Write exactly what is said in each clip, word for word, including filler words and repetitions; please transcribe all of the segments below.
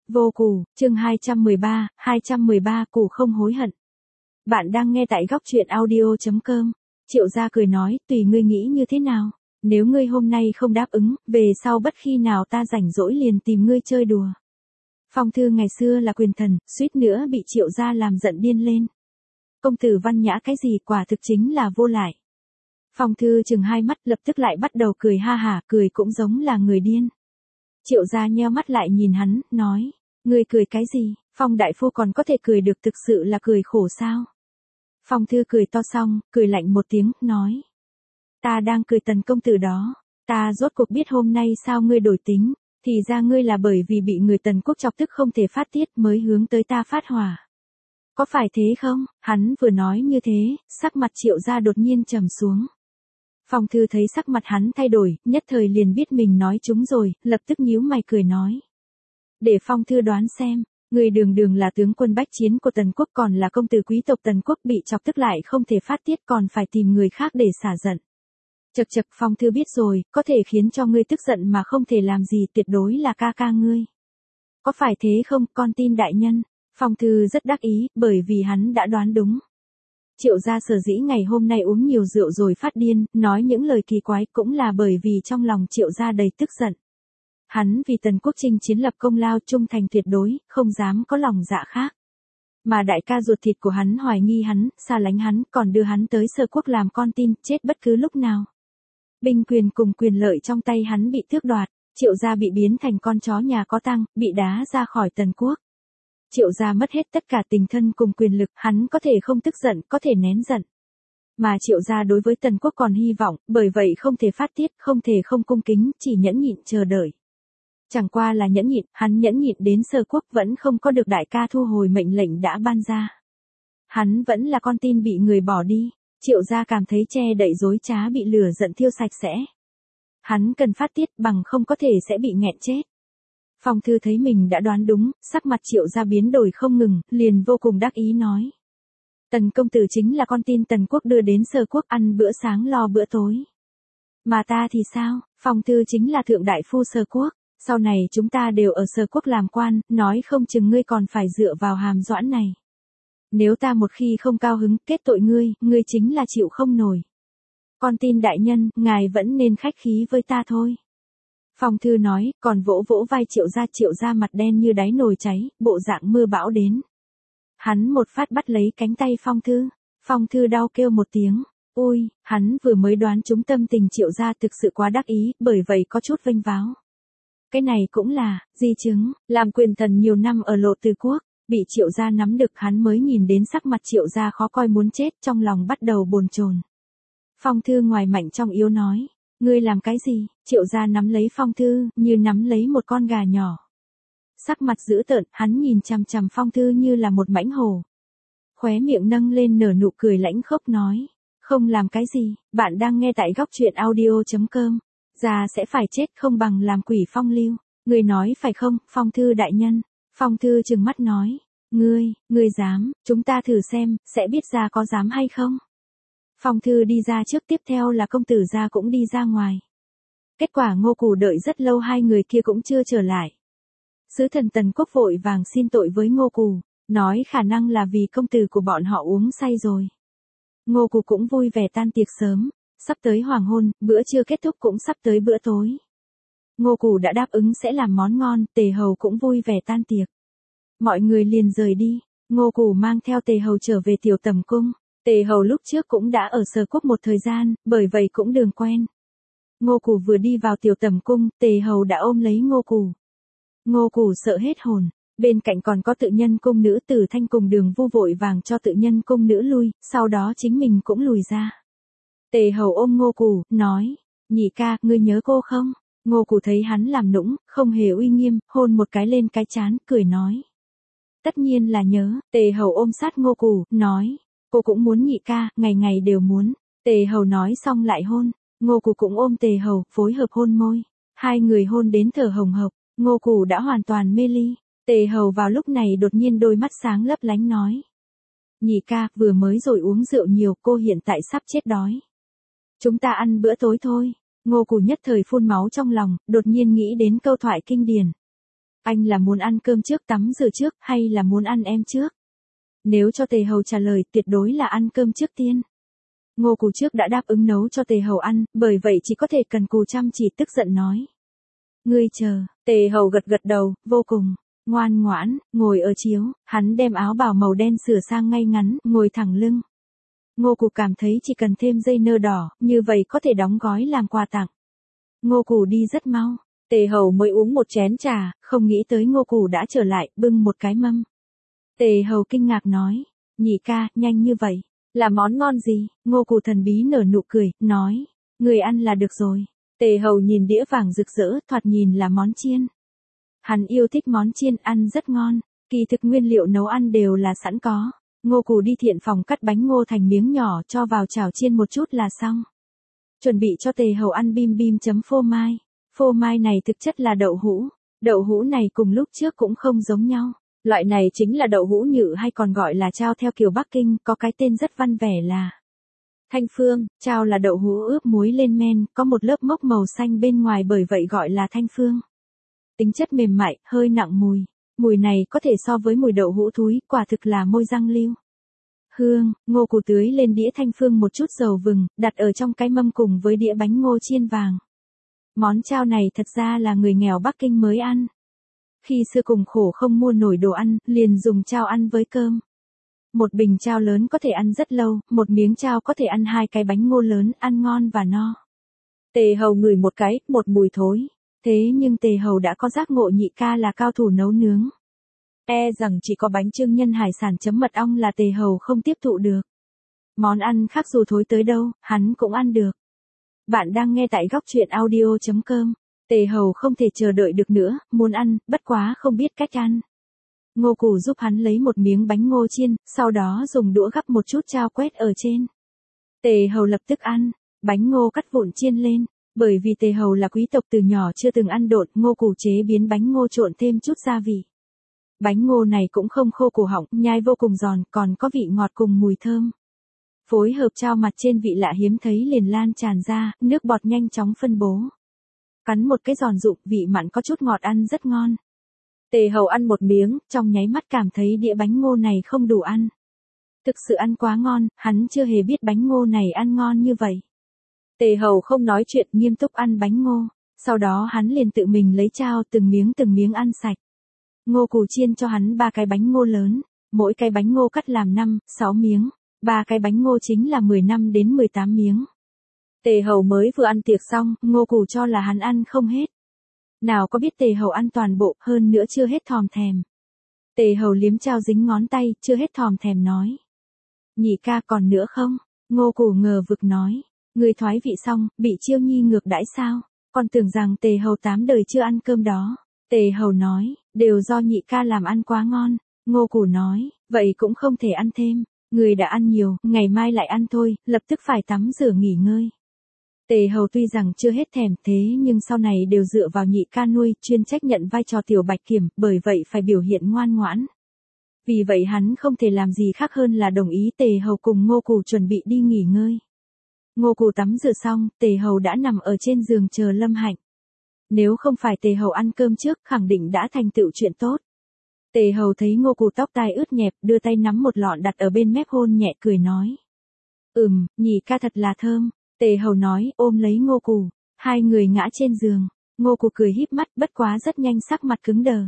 Vô cù, chương hai trăm mười ba, hai trăm mười ba cù không hối hận. Bạn đang nghe tại góc truyện audio chấm com. Triệu gia cười nói, tùy ngươi nghĩ như thế nào. Nếu ngươi hôm nay không đáp ứng, về sau bất khi nào ta rảnh rỗi liền tìm ngươi chơi đùa. Phong Thư ngày xưa là quyền thần, suýt nữa bị Triệu gia làm giận điên lên. Công tử văn nhã cái gì quả thực chính là vô lại. Phong Thư chừng hai mắt lập tức lại bắt đầu cười ha hả, cười cũng giống là người điên. Triệu gia nheo mắt lại nhìn hắn, nói, ngươi cười cái gì, Phong đại phu còn có thể cười được, thực sự là cười khổ sao? Phong Thư cười to xong, cười lạnh một tiếng, nói, ta đang cười Tần công tử đó, ta rốt cuộc biết hôm nay sao ngươi đổi tính, thì ra ngươi là bởi vì bị người Tần quốc chọc tức không thể phát tiết mới hướng tới ta phát hỏa. Có phải thế không? Hắn vừa nói như thế, sắc mặt Triệu gia đột nhiên trầm xuống. Phong Thư thấy sắc mặt hắn thay đổi, nhất thời liền biết mình nói trúng rồi, lập tức nhíu mày cười nói. Để Phong Thư đoán xem, người đường đường là tướng quân bách chiến của Tần quốc còn là công tử quý tộc Tần quốc bị chọc tức lại không thể phát tiết còn phải tìm người khác để xả giận. Chật chật, Phong Thư biết rồi, có thể khiến cho ngươi tức giận mà không thể làm gì tuyệt đối là ca ca ngươi. Có phải thế không, con tin đại nhân? Phong Thư rất đắc ý, bởi vì hắn đã đoán đúng. Triệu gia sở dĩ ngày hôm nay uống nhiều rượu rồi phát điên, nói những lời kỳ quái cũng là bởi vì trong lòng Triệu gia đầy tức giận. Hắn vì Tần quốc chinh chiến lập công lao trung thành tuyệt đối, không dám có lòng dạ khác. Mà đại ca ruột thịt của hắn hoài nghi hắn, xa lánh hắn, còn đưa hắn tới Sở quốc làm con tin, chết bất cứ lúc nào. Binh quyền cùng quyền lợi trong tay hắn bị tước đoạt, Triệu gia bị biến thành con chó nhà có tang, bị đá ra khỏi Tần quốc. Triệu gia mất hết tất cả tình thân cùng quyền lực, hắn có thể không tức giận, có thể nén giận. Mà Triệu gia đối với Tần quốc còn hy vọng, bởi vậy không thể phát tiết, không thể không cung kính, chỉ nhẫn nhịn chờ đợi. Chẳng qua là nhẫn nhịn, hắn nhẫn nhịn đến Sở quốc vẫn không có được đại ca thu hồi mệnh lệnh đã ban ra. Hắn vẫn là con tin bị người bỏ đi, Triệu gia cảm thấy che đậy dối trá bị lửa giận thiêu sạch sẽ. Hắn cần phát tiết bằng không có thể sẽ bị nghẹn chết. Phong Thư thấy mình đã đoán đúng, sắc mặt Triệu gia biến đổi không ngừng, liền vô cùng đắc ý nói. Tần công tử chính là con tin Tần quốc đưa đến Sở quốc ăn bữa sáng lo bữa tối. Mà ta thì sao, Phong Thư chính là thượng đại phu Sở quốc, sau này chúng ta đều ở Sở quốc làm quan, nói không chừng ngươi còn phải dựa vào Hàm Doãn này. Nếu ta một khi không cao hứng kết tội ngươi, ngươi chính là chịu không nổi. Con tin đại nhân, ngài vẫn nên khách khí với ta thôi. Phong Thư nói, còn vỗ vỗ vai Triệu gia, Triệu gia mặt đen như đáy nồi cháy, bộ dạng mưa bão đến. Hắn một phát bắt lấy cánh tay Phong Thư, Phong Thư đau kêu một tiếng, ui, hắn vừa mới đoán trúng tâm tình Triệu gia thực sự quá đắc ý, bởi vậy có chút vênh váo. Cái này cũng là, di chứng, làm quyền thần nhiều năm ở Lộ Từ quốc, bị Triệu gia nắm được hắn mới nhìn đến sắc mặt Triệu gia khó coi muốn chết, trong lòng bắt đầu bồn chồn. Phong Thư ngoài mạnh trong yếu nói. Ngươi làm cái gì? Triệu gia nắm lấy Phong Thư, như nắm lấy một con gà nhỏ. Sắc mặt dữ tợn, hắn nhìn chằm chằm Phong Thư như là một mãnh hổ. Khóe miệng nâng lên nở nụ cười lãnh khốc nói. Không làm cái gì, bạn đang nghe tại góc truyện audio chấm com. Già sẽ phải chết không bằng làm quỷ phong lưu. Ngươi nói phải không, Phong Thư đại nhân? Phong Thư trừng mắt nói. Ngươi, ngươi dám, chúng ta thử xem, sẽ biết ra có dám hay không? Phong Thư đi ra trước, tiếp theo là công tử gia cũng đi ra ngoài. Kết quả Ngô Cù đợi rất lâu hai người kia cũng chưa trở lại. Sứ thần Tần quốc vội vàng xin tội với Ngô Cù, nói khả năng là vì công tử của bọn họ uống say rồi. Ngô Cù cũng vui vẻ tan tiệc sớm, sắp tới hoàng hôn, bữa trưa kết thúc cũng sắp tới bữa tối. Ngô Cù đã đáp ứng sẽ làm món ngon, Tề Hầu cũng vui vẻ tan tiệc. Mọi người liền rời đi, Ngô Cù mang theo Tề Hầu trở về Tiểu Tầm cung. Tề Hầu lúc trước cũng đã ở Sở quốc một thời gian, bởi vậy cũng đường quen. Ngô Cù vừa đi vào Tiểu Tầm cung, Tề Hầu đã ôm lấy Ngô Cù. Ngô Cù sợ hết hồn, bên cạnh còn có tự nhân cung nữ Tử Thanh cùng Đường Vu vội vàng cho tự nhân cung nữ lui, sau đó chính mình cũng lùi ra. Tề Hầu ôm Ngô Cù, nói, nhị ca, ngươi nhớ cô không? Ngô Cù thấy hắn làm nũng, không hề uy nghiêm, hôn một cái lên cái trán, cười nói. Tất nhiên là nhớ, Tề Hầu ôm sát Ngô Cù, nói. Cô cũng muốn nhị ca, ngày ngày đều muốn. Tề Hầu nói xong lại hôn. Ngô Cù cũng ôm Tề Hầu, phối hợp hôn môi. Hai người hôn đến thở hồng hộc. Ngô Cù đã hoàn toàn mê ly. Tề Hầu vào lúc này đột nhiên đôi mắt sáng lấp lánh nói. Nhị ca, vừa mới rồi uống rượu nhiều, cô hiện tại sắp chết đói. Chúng ta ăn bữa tối thôi. Ngô Cù nhất thời phun máu trong lòng, đột nhiên nghĩ đến câu thoại kinh điển. Anh là muốn ăn cơm trước tắm rửa trước hay là muốn ăn em trước? Nếu cho Tề Hầu trả lời tuyệt đối là ăn cơm trước tiên. Ngô Cù trước đã đáp ứng nấu cho Tề Hầu ăn, bởi vậy chỉ có thể cần cù chăm chỉ tức giận nói. Ngươi chờ, Tề Hầu gật gật đầu, vô cùng ngoan ngoãn, ngồi ở chiếu, hắn đem áo bào màu đen sửa sang ngay ngắn, ngồi thẳng lưng. Ngô Cù cảm thấy chỉ cần thêm dây nơ đỏ, như vậy có thể đóng gói làm quà tặng. Ngô Cù đi rất mau, Tề Hầu mới uống một chén trà, không nghĩ tới Ngô Cù đã trở lại, bưng một cái mâm. Tề Hầu kinh ngạc nói, nhị ca, nhanh như vậy, là món ngon gì? Ngô Cù thần bí nở nụ cười, nói, người ăn là được rồi. Tề Hầu nhìn đĩa vàng rực rỡ, thoạt nhìn là món chiên. Hắn yêu thích món chiên, ăn rất ngon, kỳ thực nguyên liệu nấu ăn đều là sẵn có. Ngô Cù đi thiện phòng cắt bánh ngô thành miếng nhỏ cho vào chảo chiên một chút là xong. Chuẩn bị cho Tề Hầu ăn bim bim chấm phô mai. Phô mai này thực chất là đậu hũ. Đậu hũ này cùng lúc trước cũng không giống nhau. Loại này chính là đậu hũ nhự hay còn gọi là chao theo kiểu Bắc Kinh, có cái tên rất văn vẻ là Thanh Phương. Chao là đậu hũ ướp muối lên men, có một lớp mốc màu xanh bên ngoài bởi vậy gọi là Thanh Phương. Tính chất mềm mại, hơi nặng mùi. Mùi này có thể so với mùi đậu hũ thúi, quả thực là môi răng lưu. Hương, Ngô Cù tưới lên đĩa Thanh Phương một chút dầu vừng, đặt ở trong cái mâm cùng với đĩa bánh ngô chiên vàng. Món chao này thật ra là người nghèo Bắc Kinh mới ăn. Khi xưa cùng khổ không mua nổi đồ ăn, liền dùng chao ăn với cơm. Một bình chao lớn có thể ăn rất lâu, một miếng chao có thể ăn hai cái bánh ngô lớn, ăn ngon và no. Tề Hầu ngửi một cái, một mùi thối. Thế nhưng Tề Hầu đã có giác ngộ nhị ca là cao thủ nấu nướng. E rằng chỉ có bánh trưng nhân hải sản chấm mật ong là Tề Hầu không tiếp thụ được. Món ăn khác dù thối tới đâu, hắn cũng ăn được. Bạn đang nghe tại góc truyện audio chấm com. Tề Hầu không thể chờ đợi được nữa, muốn ăn, bất quá không biết cách ăn. Ngô Cù giúp hắn lấy một miếng bánh ngô chiên, sau đó dùng đũa gắp một chút chao quét ở trên. Tề Hầu lập tức ăn, bánh ngô cắt vụn chiên lên. Bởi vì Tề Hầu là quý tộc từ nhỏ chưa từng ăn độn, Ngô Cù chế biến bánh ngô trộn thêm chút gia vị. Bánh ngô này cũng không khô cổ họng, nhai vô cùng giòn, còn có vị ngọt cùng mùi thơm. Phối hợp chao mặt trên vị lạ hiếm thấy liền lan tràn ra, nước bọt nhanh chóng phân bố. Cắn một cái giòn rụm, vị mặn có chút ngọt ăn rất ngon. Tề Hầu ăn một miếng, trong nháy mắt cảm thấy đĩa bánh ngô này không đủ ăn. Thực sự ăn quá ngon, hắn chưa hề biết bánh ngô này ăn ngon như vậy. Tề Hầu không nói chuyện, nghiêm túc ăn bánh ngô, sau đó hắn liền tự mình lấy chao từng miếng từng miếng ăn sạch. Ngô Cù chiên cho hắn ba cái bánh ngô lớn, mỗi cái bánh ngô cắt làm năm, sáu miếng, ba cái bánh ngô chính là mười lăm đến mười tám miếng. Tề Hầu mới vừa ăn tiệc xong, Ngô Cù cho là hắn ăn không hết. Nào có biết Tề Hầu ăn toàn bộ, hơn nữa chưa hết thòm thèm. Tề Hầu liếm chao dính ngón tay, chưa hết thòm thèm nói. Nhị ca còn nữa không? Ngô Cù ngờ vực nói. Người thoái vị xong, bị Chiêu Nhi ngược đãi sao? Còn tưởng rằng Tề Hầu tám đời chưa ăn cơm đó. Tề Hầu nói, đều do nhị ca làm ăn quá ngon. Ngô Cù nói, vậy cũng không thể ăn thêm. Người đã ăn nhiều, ngày mai lại ăn thôi, lập tức phải tắm rửa nghỉ ngơi. Tề Hầu tuy rằng chưa hết thèm thế nhưng sau này đều dựa vào nhị ca nuôi, chuyên trách nhận vai trò tiểu bạch kiểm, bởi vậy phải biểu hiện ngoan ngoãn. Vì vậy hắn không thể làm gì khác hơn là đồng ý Tề Hầu cùng Ngô Cù chuẩn bị đi nghỉ ngơi. Ngô Cù tắm rửa xong, Tề Hầu đã nằm ở trên giường chờ Lâm Hạnh. Nếu không phải Tề Hầu ăn cơm trước, khẳng định đã thành tựu chuyện tốt. Tề Hầu thấy Ngô Cù tóc tai ướt nhẹp, đưa tay nắm một lọn đặt ở bên mép hôn nhẹ cười nói. Ừm, nhị ca thật là thơm. Tề Hầu nói, ôm lấy Ngô Cù. Hai người ngã trên giường. Ngô Cù cười híp mắt, bất quá rất nhanh sắc mặt cứng đờ.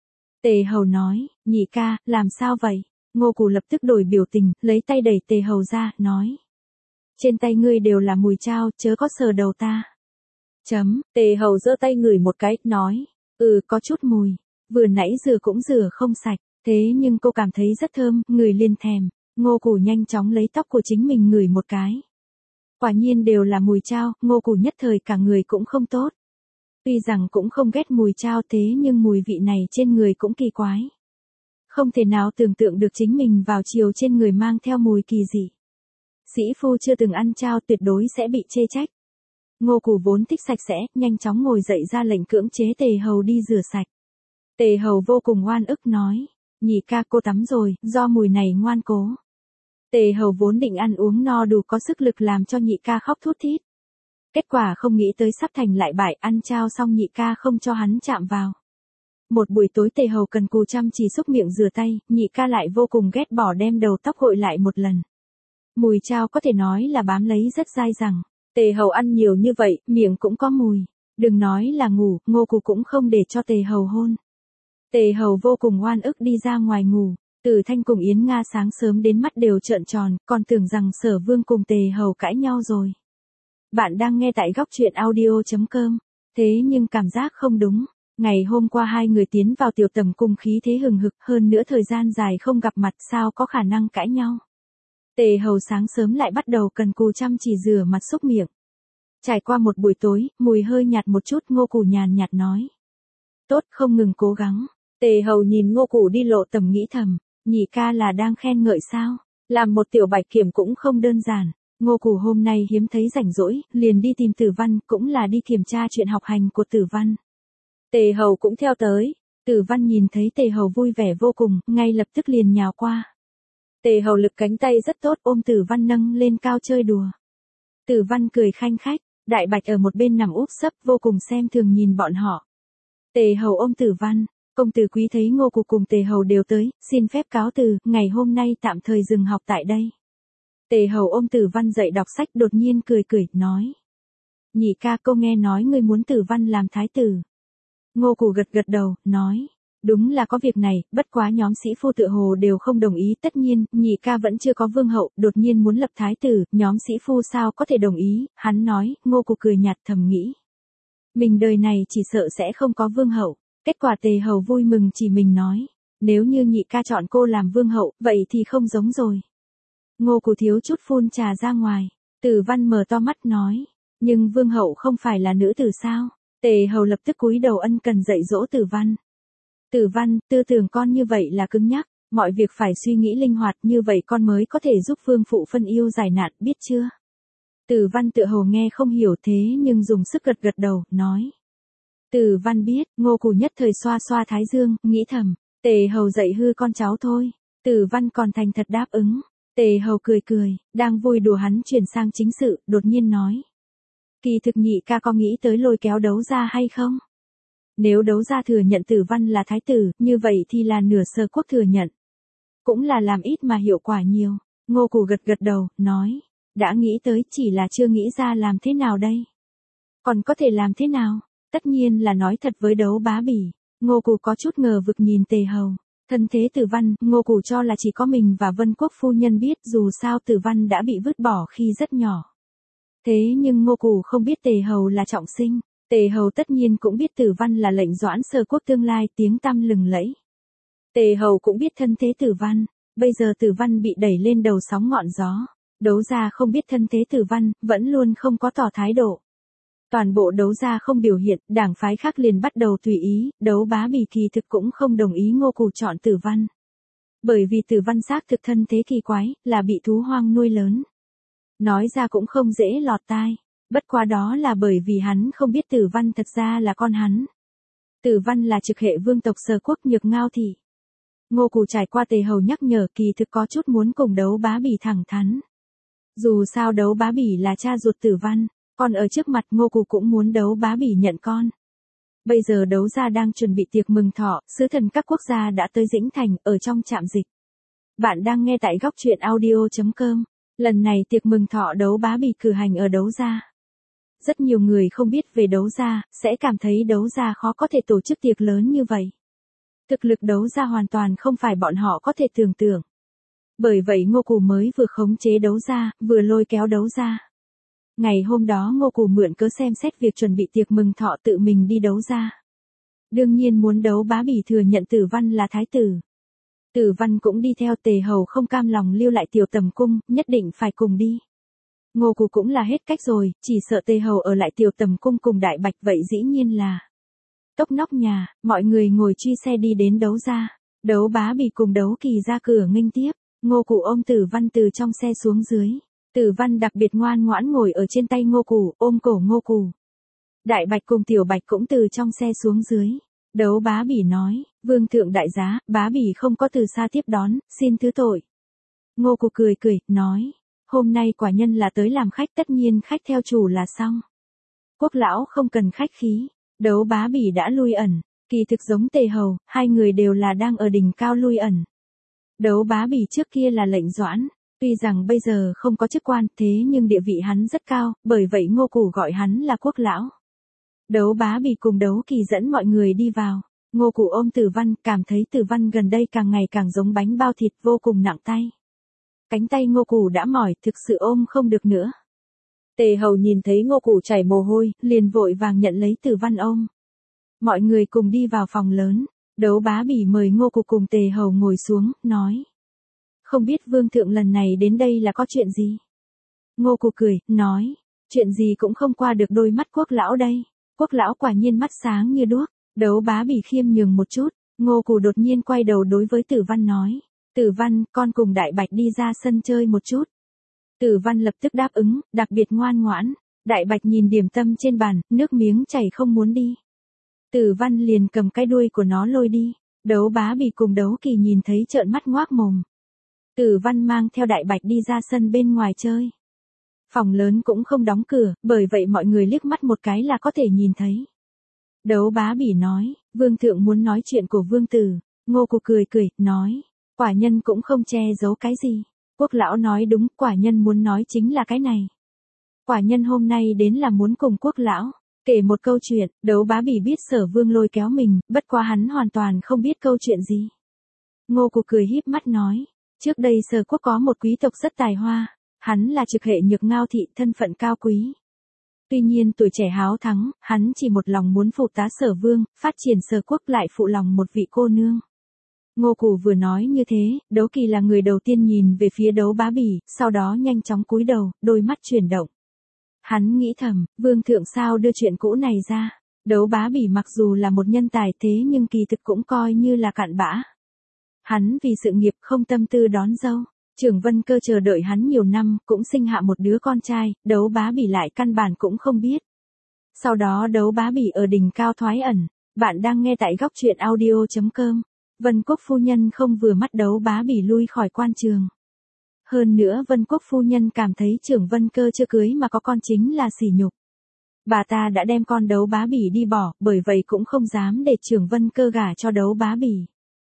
Tề Hầu nói, nhị ca, làm sao vậy? Ngô Cù lập tức đổi biểu tình, lấy tay đẩy Tề Hầu ra, nói. Trên tay ngươi đều là mùi chao, chớ có sờ đầu ta. Chấm, Tề Hầu giơ tay ngửi một cái, nói. Ừ, có chút mùi. Vừa nãy rửa cũng rửa không sạch. Thế nhưng cô cảm thấy rất thơm, ngửi liền thèm. Ngô Cù nhanh chóng lấy tóc của chính mình ngửi một cái. Quả nhiên đều là mùi chao, Ngô Cù nhất thời cả người cũng không tốt. Tuy rằng cũng không ghét mùi chao thế nhưng mùi vị này trên người cũng kỳ quái. Không thể nào tưởng tượng được chính mình vào chiều trên người mang theo mùi kỳ dị. Sĩ phu chưa từng ăn chao tuyệt đối sẽ bị chê trách. Ngô Cù vốn thích sạch sẽ, nhanh chóng ngồi dậy ra lệnh cưỡng chế Tề Hầu đi rửa sạch. Tề Hầu vô cùng oan ức nói, nhị ca cô tắm rồi, do mùi này ngoan cố. Tề Hầu vốn định ăn uống no đủ có sức lực làm cho nhị ca khóc thút thít. Kết quả không nghĩ tới sắp thành lại bại, ăn chao xong nhị ca không cho hắn chạm vào. Một buổi tối Tề Hầu cần cù chăm chỉ xúc miệng rửa tay, nhị ca lại vô cùng ghét bỏ đem đầu tóc gội lại một lần. Mùi chao có thể nói là bám lấy rất dai dẳng. Tề Hầu ăn nhiều như vậy, miệng cũng có mùi. Đừng nói là ngủ, Ngô Cù cũng không để cho Tề Hầu hôn. Tề Hầu vô cùng oan ức đi ra ngoài ngủ. Tử Thanh cùng Yến Nga sáng sớm đến mắt đều trợn tròn, còn tưởng rằng Sở Vương cùng Tề Hầu cãi nhau rồi. Bạn đang nghe tại góc truyện audio chấm com. Thế nhưng cảm giác không đúng. Ngày hôm qua hai người tiến vào tiểu tầm cung khí thế hừng hực, hơn nữa thời gian dài không gặp mặt sao có khả năng cãi nhau. Tề Hầu sáng sớm lại bắt đầu cần cù chăm chỉ rửa mặt xúc miệng. Trải qua một buổi tối, mùi hơi nhạt một chút, Ngô Cù nhàn nhạt nói. Tốt, không ngừng cố gắng. Tề Hầu nhìn Ngô Cù đi lộ tầm nghĩ thầm, nhị ca là đang khen ngợi sao? Làm một tiểu bạch kiểm cũng không đơn giản. Ngô Cù hôm nay hiếm thấy rảnh rỗi, liền đi tìm Tử Văn, cũng là đi kiểm tra chuyện học hành của Tử Văn. Tề Hầu cũng theo tới. Tử Văn nhìn thấy Tề Hầu vui vẻ vô cùng, ngay lập tức liền nhào qua. Tề Hầu lực cánh tay rất tốt, ôm Tử Văn nâng lên cao chơi đùa. Tử Văn cười khanh khách, Đại Bạch ở một bên nằm úp sấp vô cùng xem thường nhìn bọn họ. Tề Hầu ôm Tử Văn, công tử quý thấy Ngô Cù cùng Tề Hầu đều tới, xin phép cáo từ, ngày hôm nay tạm thời dừng học tại đây. Tề Hầu ôm Tử Văn dậy đọc sách, đột nhiên cười cười, nói. Nhị ca, cô nghe nói ngươi muốn Tử Văn làm thái tử. Ngô Cù gật gật đầu, nói. Đúng là có việc này, bất quá nhóm sĩ phu tựa hồ đều không đồng ý, tất nhiên, nhị ca vẫn chưa có vương hậu, đột nhiên muốn lập thái tử, nhóm sĩ phu sao có thể đồng ý, hắn nói. Ngô Cù cười nhạt thầm nghĩ. Mình đời này chỉ sợ sẽ không có vương hậu. Kết quả Tề Hầu vui mừng chỉ mình nói. Nếu như nhị ca chọn cô làm vương hậu, vậy thì không giống rồi. Ngô Cù thiếu chút phun trà ra ngoài. Tử Văn mở to mắt nói. Nhưng vương hậu không phải là nữ tử sao? Tề Hầu lập tức cúi đầu ân cần dạy dỗ Tử Văn. Tử Văn, tư tưởng con như vậy là cứng nhắc, mọi việc phải suy nghĩ linh hoạt, như vậy con mới có thể giúp vương phụ phân yêu giải nạn, biết chưa? Tử Văn tựa hồ nghe không hiểu thế nhưng dùng sức gật gật đầu, nói. Tử Văn biết. Ngô Cù nhất thời xoa xoa thái dương, nghĩ thầm, Tề Hầu dạy hư con cháu thôi. Tử Văn còn thành thật đáp ứng. Tề Hầu cười cười, đang vui đùa hắn chuyển sang chính sự, đột nhiên nói. Kỳ thực nhị ca có nghĩ tới lôi kéo Đấu Gia hay không? Nếu Đấu Gia thừa nhận Tử Văn là thái tử, như vậy thì là nửa Sở quốc thừa nhận. Cũng là làm ít mà hiệu quả nhiều. Ngô Cù gật gật đầu, nói. Đã nghĩ tới, chỉ là chưa nghĩ ra làm thế nào đây? Còn có thể làm thế nào? Tất nhiên là nói thật với Đấu Bá Bỉ. Ngô Cù có chút ngờ vực nhìn Tề Hầu. Thân thế Tử Văn, Ngô Cù cho là chỉ có mình và Vân Quốc phu nhân biết, dù sao Tử Văn đã bị vứt bỏ khi rất nhỏ. Thế nhưng Ngô Cù không biết Tề Hầu là trọng sinh. Tề Hầu tất nhiên cũng biết Tử Văn là lệnh doãn Sở quốc tương lai tiếng tăm lừng lẫy. Tề Hầu cũng biết thân thế Tử Văn. Bây giờ Tử Văn bị đẩy lên đầu sóng ngọn gió. Đấu Gia không biết thân thế Tử Văn, vẫn luôn không có tỏ thái độ. Toàn bộ Đấu Gia không biểu hiện, đảng phái khác liền bắt đầu tùy ý, Đấu Bá Bỉ kỳ thực cũng không đồng ý Ngô Cù chọn Tử Văn. Bởi vì Tử Văn xác thực thân thế kỳ quái, là bị thú hoang nuôi lớn. Nói ra cũng không dễ lọt tai, bất quá đó là bởi vì hắn không biết Tử Văn thật ra là con hắn. Tử Văn là trực hệ vương tộc Sở quốc Nhược Ngao thị. Ngô Cù trải qua Tề Hầu nhắc nhở kỳ thực có chút muốn cùng Đấu Bá Bỉ thẳng thắn. Dù sao Đấu Bá Bỉ là cha ruột Tử Văn, còn ở trước mặt Ngô Cù cũng muốn Đấu Bá Bỉ nhận con. Bây giờ Đấu Gia đang chuẩn bị tiệc mừng thọ, sứ thần các quốc gia đã tới Dĩnh Thành, ở trong trạm dịch. Bạn đang nghe tại góc truyện audio chấm com. Lần này tiệc mừng thọ Đấu Bá Bỉ cử hành ở Đấu Gia. Rất nhiều người không biết về Đấu Gia, sẽ cảm thấy Đấu Gia khó có thể tổ chức tiệc lớn như vậy. Thực lực Đấu Gia hoàn toàn không phải bọn họ có thể tưởng tượng. Bởi vậy Ngô Cù mới vừa khống chế Đấu Gia, vừa lôi kéo Đấu Gia. Ngày hôm đó Ngô Cù mượn cớ xem xét việc chuẩn bị tiệc mừng thọ tự mình đi Đấu Gia. Đương nhiên muốn Đấu Bá Bỉ thừa nhận Tử Văn là thái tử. Tử Văn cũng đi theo. Tề Hầu không cam lòng lưu lại tiểu tầm cung, nhất định phải cùng đi. Ngô Cù cũng là hết cách rồi, chỉ sợ Tề Hầu ở lại tiểu tầm cung cùng Đại Bạch, vậy dĩ nhiên là tốc nóc nhà. Mọi người ngồi truy xe đi đến Đấu Gia. Đấu Bá Bỉ cùng Đấu Kỳ ra cửa nghênh tiếp. Ngô Cù ôm Tử Văn từ trong xe xuống dưới. Tử Văn đặc biệt ngoan ngoãn ngồi ở trên tay Ngô Cù, ôm cổ Ngô Cù. Đại Bạch cùng Tiểu Bạch cũng từ trong xe xuống dưới. Đấu Bá Bỉ nói, vương thượng đại giá, Bá Bỉ không có từ xa tiếp đón, xin thứ tội. Ngô Cù cười cười, nói, hôm nay quả nhân là tới làm khách, tất nhiên khách theo chủ là xong. Quốc lão không cần khách khí. Đấu Bá Bỉ đã lui ẩn, Kỳ thực giống Tề Hầu, hai người đều là đang ở đỉnh cao lui ẩn. Đấu Bá Bỉ trước kia là lệnh Doãn, tuy rằng bây giờ không có chức quan, thế nhưng địa vị hắn rất cao, bởi vậy Ngô Củ gọi hắn là quốc lão. Đấu Bá Bỉ cùng Đấu Kỳ dẫn mọi người đi vào. Ngô Củ ôm Tử Văn, cảm thấy Tử Văn gần đây càng ngày càng giống bánh bao thịt, vô cùng nặng tay. Cánh tay Ngô Củ đã mỏi, thực sự ôm không được nữa. Tề Hầu nhìn thấy Ngô Củ chảy mồ hôi, liền vội vàng nhận lấy Tử Văn ôm. Mọi người cùng đi vào phòng lớn. Đấu Bá Bỉ mời Ngô Củ cùng Tề Hầu ngồi xuống, nói. Không biết Vương Thượng lần này đến đây là có chuyện gì? Ngô Củ cười, nói. Chuyện gì cũng không qua được đôi mắt quốc lão đây. Quốc lão quả nhiên mắt sáng như đuốc. Đấu Bá Bỉ khiêm nhường một chút. Ngô Củ đột nhiên quay đầu đối với Tử Văn nói. Tử Văn, con cùng Đại Bạch đi ra sân chơi một chút. Tử Văn lập tức đáp ứng, đặc biệt ngoan ngoãn. Đại Bạch nhìn điểm tâm trên bàn, nước miếng chảy không muốn đi. Tử Văn liền cầm cái đuôi của nó lôi đi. Đấu Bá Bỉ cùng Đấu Kỳ nhìn thấy trợn mắt ngoác mồm. Tử Văn mang theo Đại Bạch đi ra sân bên ngoài chơi. Phòng lớn cũng không đóng cửa, bởi vậy mọi người liếc mắt một cái là có thể nhìn thấy. Đấu Bá Bỉ nói, Vương Thượng muốn nói chuyện của Vương Tử. Ngô Củ cười cười, nói, quả nhân cũng không che giấu cái gì. Quốc lão nói đúng, quả nhân muốn nói chính là cái này. Quả nhân hôm nay đến là muốn cùng quốc lão kể một câu chuyện. Đấu Bá Bỉ biết Sở Vương lôi kéo mình, bất quá hắn hoàn toàn không biết câu chuyện gì. Ngô Củ cười híp mắt nói, trước đây Sở Quốc có một quý tộc rất tài hoa, hắn là trực hệ Nhược Ngao thị, thân phận cao quý. Tuy nhiên tuổi trẻ háo thắng, hắn chỉ một lòng muốn phụ tá Sở Vương, phát triển Sở Quốc, lại phụ lòng một vị cô nương. Ngô Củ vừa nói như thế, Đấu Kỳ là người đầu tiên nhìn về phía Đấu Bá Bỉ, sau đó nhanh chóng cúi đầu, đôi mắt chuyển động. Hắn nghĩ thầm, Vương Thượng sao đưa chuyện cũ này ra. Đấu Bá Bỉ mặc dù là một nhân tài thế nhưng kỳ thực cũng coi như là cặn bã. Hắn vì sự nghiệp không tâm tư đón dâu. Trưởng Vân Cơ chờ đợi hắn nhiều năm, cũng sinh hạ một đứa con trai, Đấu Bá Bỉ lại căn bản cũng không biết. Sau đó Đấu Bá Bỉ ở đỉnh cao thoái ẩn. Bạn đang nghe tại góc truyện audio chấm com. Vân Quốc phu nhân không vừa mắt Đấu Bá Bỉ lui khỏi quan trường. Hơn nữa Vân Quốc phu nhân cảm thấy Trưởng Vân Cơ chưa cưới mà có con chính là sỉ nhục. Bà ta đã đem con Đấu Bá Bỉ đi bỏ, bởi vậy cũng không dám để Trưởng Vân Cơ gả cho Đấu Bá Bỉ.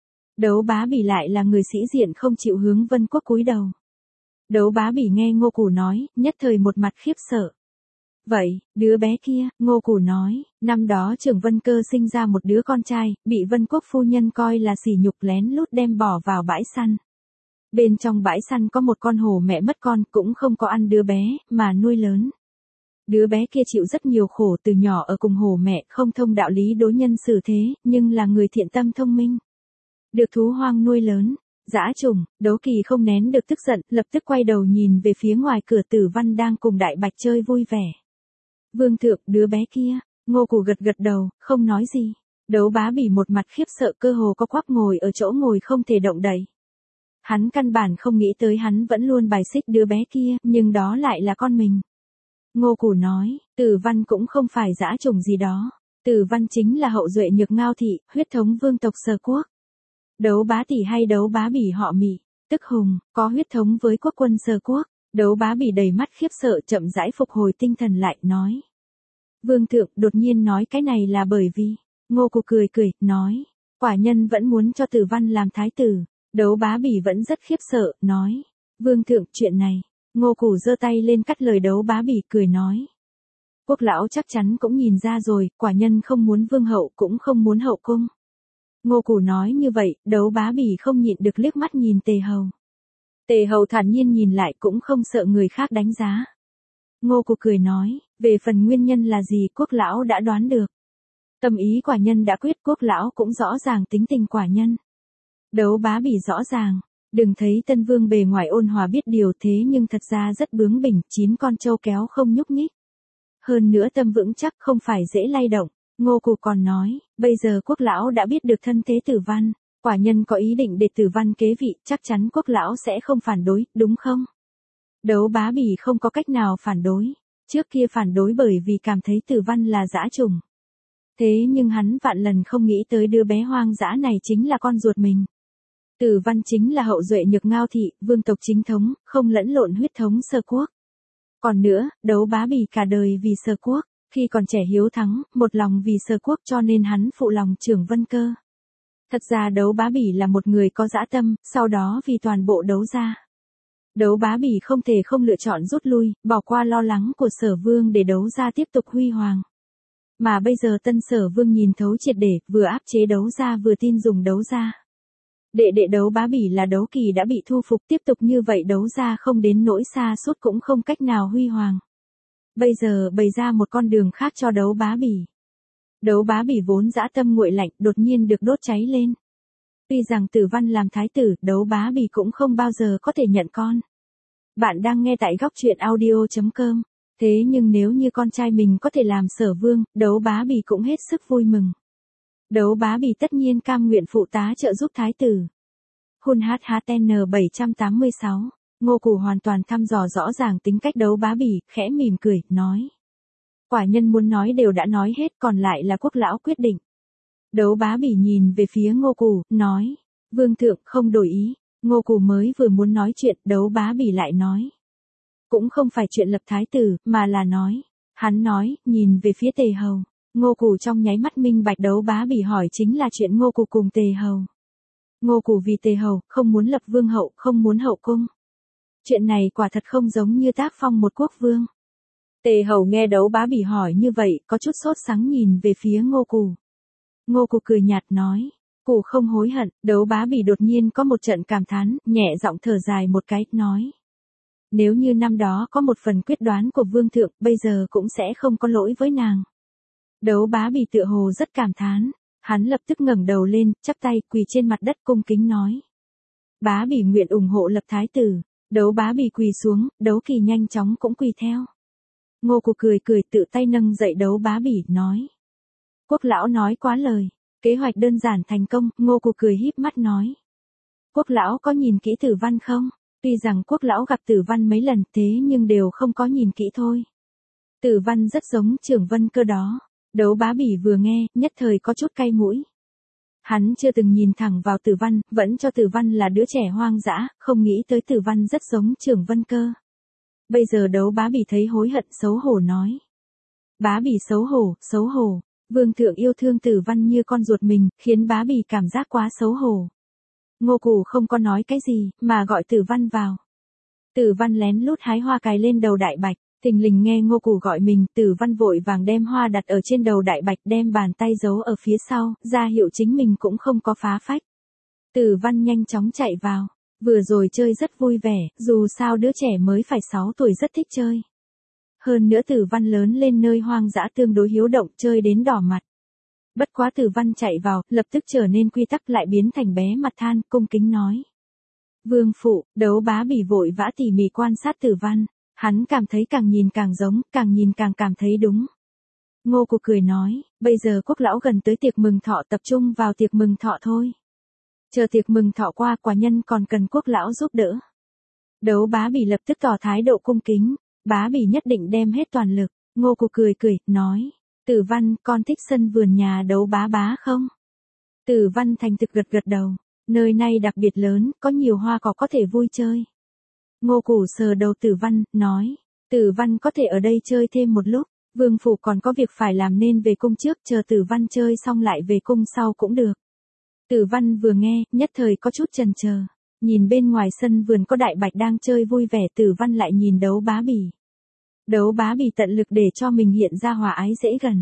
Đấu Bá Bỉ lại là người sĩ diện không chịu hướng Vân Quốc cúi đầu. Đấu Bá Bỉ nghe Ngô Củ nói, nhất thời một mặt khiếp sợ. Vậy, đứa bé kia, Ngô Củ nói, năm đó Trưởng Vân Cơ sinh ra một đứa con trai, bị Vân Quốc phu nhân coi là sỉ nhục, lén lút đem bỏ vào bãi săn. Bên trong bãi săn có một con hổ mẹ mất con, cũng không có ăn đứa bé, mà nuôi lớn. Đứa bé kia chịu rất nhiều khổ từ nhỏ ở cùng hổ mẹ, không thông đạo lý đối nhân xử thế, nhưng là người thiện tâm thông minh. Được thú hoang nuôi lớn. Dã trùng. Đấu Kỳ không nén được tức giận, lập tức quay đầu nhìn về phía ngoài cửa. Tử Văn đang cùng Đại Bạch chơi vui vẻ. Vương Thượng, đứa bé kia. Ngô Củ gật gật đầu, không nói gì. Đấu Bá Bỉ một mặt khiếp sợ, cơ hồ có quắp ngồi ở chỗ ngồi không thể động đậy. Hắn căn bản không nghĩ tới hắn vẫn luôn bài xích đứa bé kia, nhưng đó lại là con mình. Ngô Củ nói, Tử Văn cũng không phải dã trùng gì đó. Tử Văn chính là hậu duệ Nhược Ngao thị, huyết thống vương tộc Sở Quốc. Đấu Bá Tỷ hay Đấu Bá Bỉ họ Mị, tức Hùng, có huyết thống với quốc quân Sở Quốc. Đấu Bá Bỉ đầy mắt khiếp sợ, chậm rãi phục hồi tinh thần lại, nói. Vương Thượng đột nhiên nói cái này là bởi vì. Ngô Củ cười cười, nói. Quả nhân vẫn muốn cho Tử Văn làm thái tử. Đấu Bá Bỉ vẫn rất khiếp sợ, nói. Vương Thượng, chuyện này. Ngô Củ giơ tay lên cắt lời Đấu Bá Bỉ, cười nói. Quốc lão chắc chắn cũng nhìn ra rồi, quả nhân không muốn vương hậu cũng không muốn hậu cung. Ngô Củ nói như vậy, Đấu Bá Bỉ không nhịn được liếc mắt nhìn Tề Hầu. Tề Hầu thản nhiên nhìn lại cũng không sợ người khác đánh giá. Ngô Củ cười nói, về phần nguyên nhân là gì quốc lão đã đoán được. Tâm ý quả nhân đã quyết, quốc lão cũng rõ ràng tính tình quả nhân. Đấu Bá Bỉ rõ ràng, đừng thấy Tân Vương bề ngoài ôn hòa biết điều thế nhưng thật ra rất bướng bỉnh, chín con trâu kéo không nhúc nhích. Hơn nữa tâm vững chắc không phải dễ lay động. Ngô Củ còn nói, bây giờ quốc lão đã biết được thân thế Tử Văn, quả nhân có ý định để Tử Văn kế vị, chắc chắn quốc lão sẽ không phản đối, đúng không? Đấu Bá Bỉ không có cách nào phản đối, trước kia phản đối bởi vì cảm thấy Tử Văn là dã trùng. Thế nhưng hắn vạn lần không nghĩ tới đứa bé hoang dã này chính là con ruột mình. Tử Văn chính là hậu duệ Nhược Ngao thị, vương tộc chính thống, không lẫn lộn huyết thống Sở Quốc. Còn nữa, Đấu Bá Bỉ cả đời vì Sở Quốc, Khi còn trẻ hiếu thắng, một lòng vì Sở Quốc cho nên hắn phụ lòng Trưởng Vân Cơ. Thật ra Đấu Bá Bỉ là một người có dã tâm, sau đó vì toàn bộ Đấu gia. Đấu Bá Bỉ không thể không lựa chọn rút lui, bỏ qua lo lắng của Sở Vương để Đấu gia tiếp tục huy hoàng. Mà bây giờ tân Sở Vương nhìn thấu triệt để, vừa áp chế Đấu gia vừa tin dùng Đấu gia. Đệ đệ Đấu Bá Bỉ là Đấu Kỳ đã bị thu phục, tiếp tục như vậy Đấu gia không đến nỗi xa suốt cũng không cách nào huy hoàng. Bây giờ bày ra một con đường khác cho Đấu Bá Bỉ. Đấu Bá Bỉ vốn dã tâm nguội lạnh, đột nhiên được đốt cháy lên. Tuy rằng Tử Văn làm thái tử, Đấu Bá Bỉ cũng không bao giờ có thể nhận con. Bạn đang nghe tại góc truyện audio chấm com. Thế nhưng nếu như con trai mình có thể làm Sở Vương, Đấu Bá Bỉ cũng hết sức vui mừng. Đấu Bá Bỉ tất nhiên cam nguyện phụ tá trợ giúp thái tử. Hun hát hát en bảy tám sáu. Ngô Cù hoàn toàn thăm dò rõ ràng tính cách Đấu Bá Bỉ, khẽ mỉm cười, nói. Quả nhân muốn nói đều đã nói hết, còn lại là Quốc lão quyết định. Đấu Bá Bỉ nhìn về phía Ngô Cù, nói. Vương thượng không đổi ý. Ngô Cù mới vừa muốn nói chuyện, Đấu Bá Bỉ lại nói. Cũng không phải chuyện lập thái tử, mà là nói. Hắn nói, nhìn về phía Tề Hầu. Ngô Cù trong nháy mắt minh bạch Đấu Bá Bỉ hỏi chính là chuyện Ngô Cù cùng Tề Hầu. Ngô Cù vì Tề Hầu, không muốn lập vương hậu, không muốn hậu cung. Chuyện này quả thật không giống như tác phong một quốc vương. Tề Hầu nghe Đấu Bá Bỉ hỏi như vậy, có chút sốt sắng nhìn về phía Ngô Cù. Ngô Cù cười nhạt nói. Cù không hối hận. Đấu Bá Bỉ đột nhiên có một trận cảm thán, nhẹ giọng thở dài một cái, nói. Nếu như năm đó có một phần quyết đoán của vương thượng, bây giờ cũng sẽ không có lỗi với nàng. Đấu Bá Bỉ tựa hồ rất cảm thán. Hắn lập tức ngẩng đầu lên, chắp tay, quỳ trên mặt đất cung kính nói. Bá Bỉ nguyện ủng hộ lập thái tử. Đấu Bá Bỉ quỳ xuống, Đấu Kỳ nhanh chóng cũng quỳ theo. Ngô Cù cười cười tự tay nâng dậy Đấu Bá Bỉ, nói. Quốc lão nói quá lời. Kế hoạch đơn giản thành công, Ngô Cù cười híp mắt nói. Quốc lão có nhìn kỹ Tử Văn không? Tuy rằng Quốc lão gặp Tử Văn mấy lần thế nhưng đều không có nhìn kỹ thôi. Tử Văn rất giống Trưởng Vân Cơ đó. Đấu Bá Bỉ vừa nghe, nhất thời có chút cay mũi. Hắn chưa từng nhìn thẳng vào Tử Văn, vẫn cho Tử Văn là đứa trẻ hoang dã, không nghĩ tới Tử Văn rất giống Trưởng Vân Cơ. Bây giờ Đấu Bá Bỉ thấy hối hận, xấu hổ nói. Bá Bỉ xấu hổ, xấu hổ. Vương thượng yêu thương Tử Văn như con ruột mình, khiến Bá Bỉ cảm giác quá xấu hổ. Ngô Cù không có nói cái gì, mà gọi Tử Văn vào. Tử Văn lén lút hái hoa cài lên đầu Đại Bạch, thình lình nghe Ngô Cù gọi mình, Tử Văn vội vàng đem hoa đặt ở trên đầu Đại Bạch, đem bàn tay giấu ở phía sau, ra hiệu chính mình cũng không có phá phách. Tử Văn nhanh chóng chạy vào, vừa rồi chơi rất vui vẻ, dù sao đứa trẻ mới phải sáu tuổi rất thích chơi. Hơn nữa Tử Văn lớn lên nơi hoang dã tương đối hiếu động, chơi đến đỏ mặt. Bất quá Tử Văn chạy vào, lập tức trở nên quy tắc, lại biến thành bé mặt than, cung kính nói. Vương phụ. Đấu Bá Bỉ vội vã tỉ mỉ quan sát Tử Văn, hắn cảm thấy càng nhìn càng giống, càng nhìn càng cảm thấy đúng. Ngô Cù cười nói, bây giờ Quốc lão gần tới tiệc mừng thọ, tập trung vào tiệc mừng thọ thôi. Chờ tiệc mừng thọ qua, quả nhân còn cần Quốc lão giúp đỡ. Đấu Bá Bỉ lập tức tỏ thái độ cung kính. Bá Bỉ nhất định đem hết toàn lực. Ngô Cù cười cười, nói. Tử Văn, con thích sân vườn nhà Đấu bá bá không? Tử Văn thành thực gật gật đầu. Nơi này đặc biệt lớn, có nhiều hoa cỏ có thể vui chơi. Ngô Cù sờ đầu Tử Văn, nói. Tử Văn có thể ở đây chơi thêm một lúc. Vương phủ còn có việc phải làm nên về cung trước, chờ Tử Văn chơi xong lại về cung sau cũng được. Tử Văn vừa nghe, nhất thời có chút chần chờ. Nhìn bên ngoài sân vườn có Đại Bạch đang chơi vui vẻ, Tử Văn lại nhìn Đấu Bá Bỉ. Đấu Bá Bỉ tận lực để cho mình hiện ra hòa ái dễ gần.